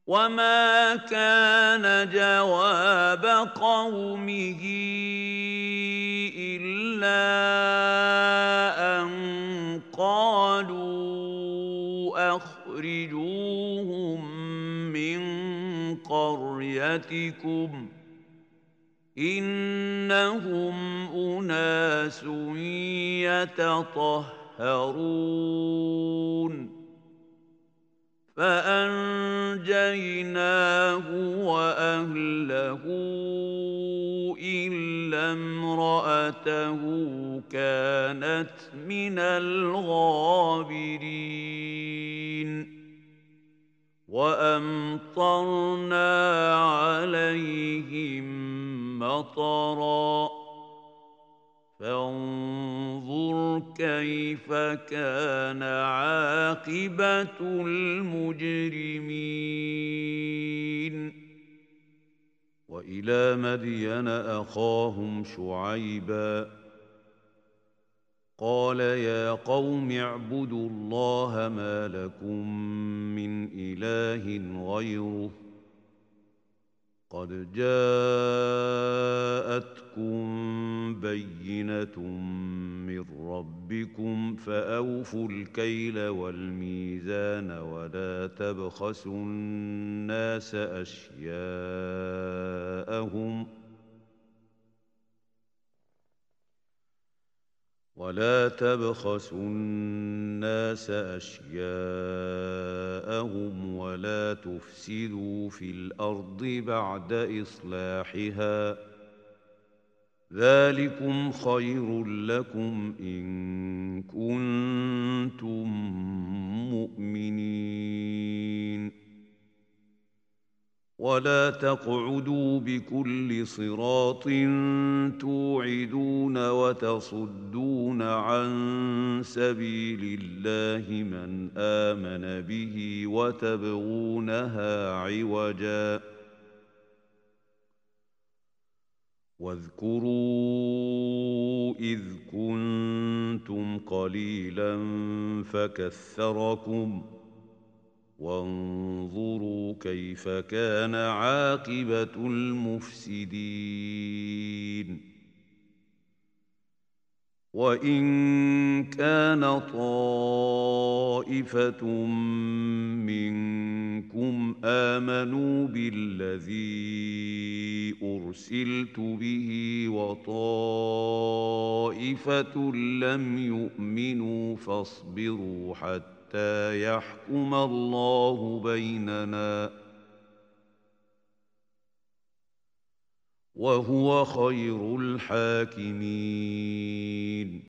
وما كان جواب قومه إلا أن قالوا أخرجوهم من قريتكم إنهم أناس يتطهرون فأنجيناه وأهله إلا امرأته كانت من الغابرين وأمطرنا عليهم مطرا فانظر كيف كان عاقبة المجرمين وإلى مدين أخاهم شعيبا قال يا قوم اعبدوا الله ما لكم من إله غيره قد جاءتكم بينة من ربكم فأوفوا الكيل والميزان ولا تبخسوا الناس أشياءهم ولا تفسدوا في الأرض بعد إصلاحها ذلكم خير لكم إن كنتم مؤمنين ولا تقعدوا بكل صراط توعدون وتصدون عن سبيل الله من آمن به وتبغونها عوجا واذكروا إذ كنتم قليلا فكثركم وانظروا كيف كان عاقبة المفسدين وإن كان طائفة منكم آمنوا بالذي أرسلت به وطائفة لم يؤمنوا فاصبروا حتى يحكم الله بيننا وهو خير الحاكمين